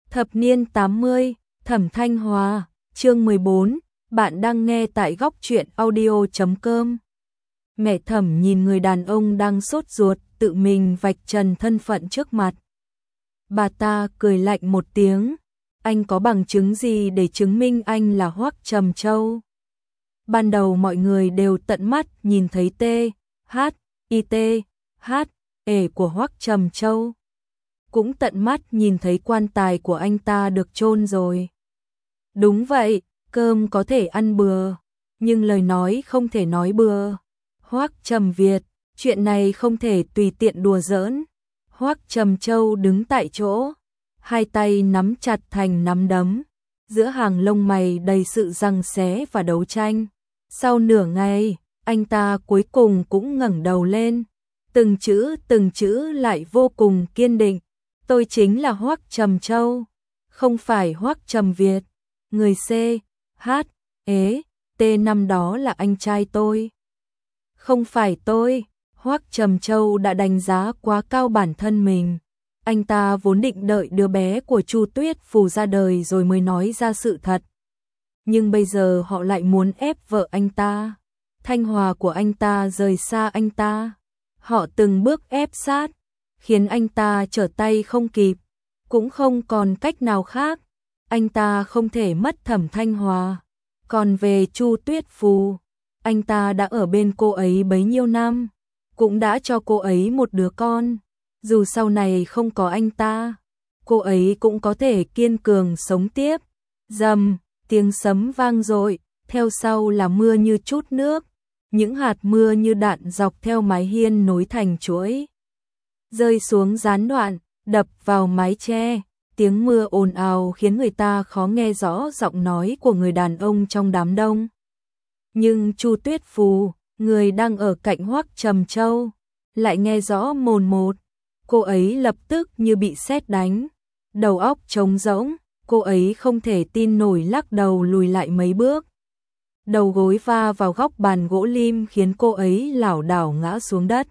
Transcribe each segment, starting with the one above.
Thập niên 80, Thẩm Thanh Hòa, chương 14, bạn đang nghe tại góc truyện audio.com. Mẹ Thẩm nhìn người đàn ông đang sốt ruột, tự mình vạch trần thân phận trước mặt. Bà ta cười lạnh một tiếng, anh có bằng chứng gì để chứng minh anh là Hoắc Trầm Châu? Ban đầu mọi người đều tận mắt nhìn thấy THIT của Hoắc Trầm Châu. Cũng tận mắt nhìn thấy quan tài của anh ta được chôn rồi. Đúng vậy, cơm có thể ăn bừa, nhưng lời nói không thể nói bừa. Hoắc Trầm Việt, chuyện này không thể tùy tiện đùa giỡn. Hoắc Trầm Châu đứng tại chỗ, hai tay nắm chặt thành nắm đấm, giữa hàng lông mày đầy sự giằng xé và đấu tranh. Sau nửa ngày, anh ta cuối cùng cũng ngẩng đầu lên, từng chữ lại vô cùng kiên định. Tôi chính là Hoắc Trầm Châu, không phải Hoắc Trầm Việt. Người T năm đó là anh trai tôi. Không phải tôi. Hoắc Trầm Châu đã đánh giá quá cao bản thân mình. Anh ta vốn định đợi đứa bé của Chu Tuyết Phù ra đời rồi mới nói ra sự thật. Nhưng bây giờ họ lại muốn ép vợ anh ta, Thanh Hòa của anh ta rời xa anh ta. Họ từng bước ép sát, khiến anh ta trở tay không kịp, cũng không còn cách nào khác. Anh ta không thể mất Thẩm Thanh Hòa. Còn về Chu Tuyết Phù, anh ta đã ở bên cô ấy bấy nhiêu năm, cũng đã cho cô ấy một đứa con. Dù sau này không có anh ta, cô ấy cũng có thể kiên cường sống tiếp. Rầm, tiếng sấm vang dội, theo sau là mưa như chút nước. Những hạt mưa như đạn dọc theo mái hiên nối thành chuỗi, rơi xuống gián đoạn, đập vào mái che. Tiếng mưa ồn ào khiến người ta khó nghe rõ giọng nói của người đàn ông trong đám đông. Nhưng Chu Tuyết Phù, người đang ở cạnh Hoắc Trầm Châu, lại nghe rõ mồn một. Cô ấy lập tức như bị sét đánh, đầu óc trống rỗng, cô ấy không thể tin nổi lắc đầu lùi lại mấy bước. Đầu gối va vào góc bàn gỗ lim khiến cô ấy lảo đảo ngã xuống đất.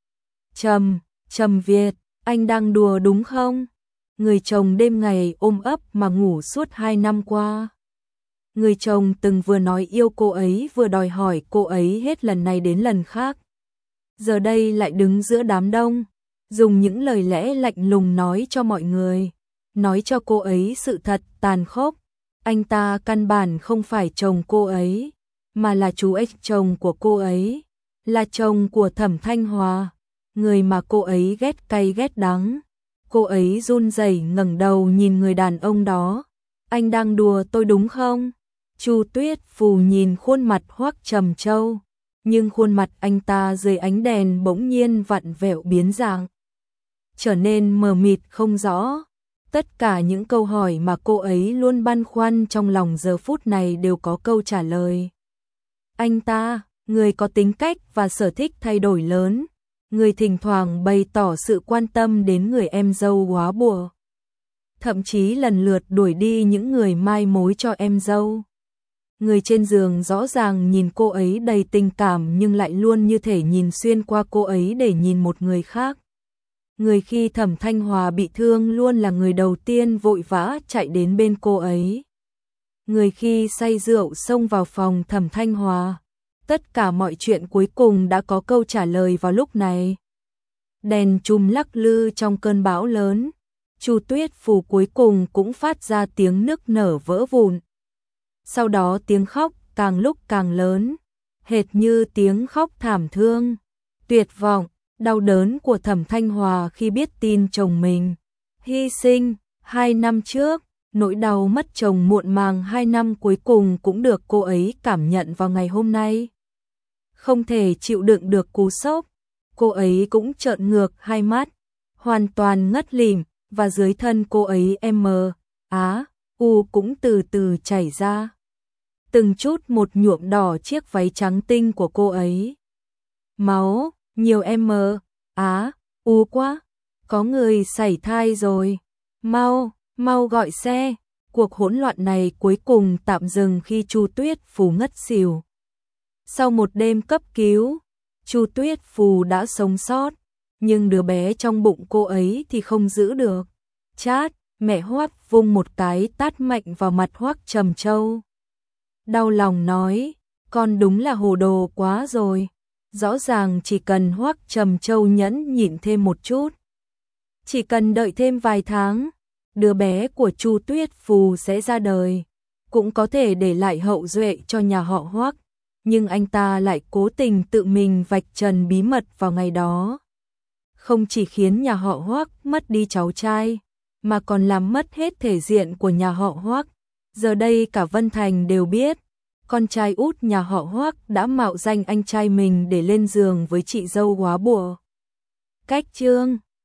Trầm Việt, anh đang đùa đúng không? Người chồng đêm ngày ôm ấp mà ngủ suốt 2 năm qua. Người chồng từng vừa nói yêu cô ấy vừa đòi hỏi cô ấy hết lần này đến lần khác. Giờ đây lại đứng giữa đám đông, dùng những lời lẽ lạnh lùng nói cho mọi người, nói cho cô ấy sự thật tàn khốc. Anh ta căn bản không phải chồng cô ấy, mà là chú ex chồng của cô ấy, là chồng của Thẩm Thanh Hòa, người mà cô ấy ghét cay ghét đắng. Cô ấy run rẩy ngẩng đầu nhìn người đàn ông đó. Anh đang đùa tôi đúng không? Chu Tuyết Phù nhìn khuôn mặt Hoắc Trầm Châu, nhưng khuôn mặt anh ta dưới ánh đèn bỗng nhiên vặn vẹo biến dạng, trở nên mờ mịt không rõ. Tất cả những câu hỏi mà cô ấy luôn băn khoăn trong lòng giờ phút này đều có câu trả lời. Anh ta, người có tính cách và sở thích thay đổi lớn, người thỉnh thoảng bày tỏ sự quan tâm đến người em dâu góa bùa, thậm chí lần lượt đuổi đi những người mai mối cho em dâu. Người trên giường rõ ràng nhìn cô ấy đầy tình cảm nhưng lại luôn như thể nhìn xuyên qua cô ấy để nhìn một người khác. Người khi Thẩm Thanh Hòa bị thương luôn là người đầu tiên vội vã chạy đến bên cô ấy. Người khi say rượu xông vào phòng Thẩm Thanh Hòa. Tất cả mọi chuyện cuối cùng đã có câu trả lời vào lúc này. Đèn chùm lắc lư trong cơn bão lớn. Chu Tuyết Phù cuối cùng cũng phát ra tiếng nức nở vỡ vụn. Sau đó tiếng khóc càng lúc càng lớn, hệt như tiếng khóc thảm thương, tuyệt vọng, đau đớn của Thẩm Thanh Hòa khi biết tin chồng mình hy sinh 2 năm trước. Nỗi đau mất chồng muộn màng 2 năm cuối cùng cũng được cô ấy cảm nhận vào ngày hôm nay. Không thể chịu đựng được cú sốc, cô ấy cũng trợn ngược hai mắt, hoàn toàn ngất lịm, và dưới thân cô ấy cũng từ từ chảy ra. Từng chút một nhuộm đỏ chiếc váy trắng tinh của cô ấy. Máu, nhiều quá, có người sảy thai rồi, mau gọi xe. Cuộc hỗn loạn này cuối cùng tạm dừng khi Chu Tuyết Phù ngất xỉu. Sau một đêm cấp cứu, Chu Tuyết Phù đã sống sót, nhưng đứa bé trong bụng cô ấy thì không giữ được. Chát, Mẹ Hoắc vung một cái tát mạnh vào mặt Hoắc Trầm Châu. Đau lòng nói, con đúng là hồ đồ quá rồi. Rõ ràng chỉ cần Hoắc Trầm Châu nhẫn nhịn thêm một chút, chỉ cần đợi thêm vài tháng, đứa bé của Chu Tuyết Phù sẽ ra đời, cũng có thể để lại hậu duệ cho nhà họ Hoắc. Nhưng anh ta lại cố tình tự mình vạch trần bí mật vào ngày đó. Không chỉ khiến nhà họ Hoắc mất đi cháu trai, mà còn làm mất hết thể diện của nhà họ Hoắc. Giờ đây cả Vân Thành đều biết, con trai út nhà họ Hoắc đã mạo danh anh trai mình để lên giường với chị dâu góa bùa. Cách chương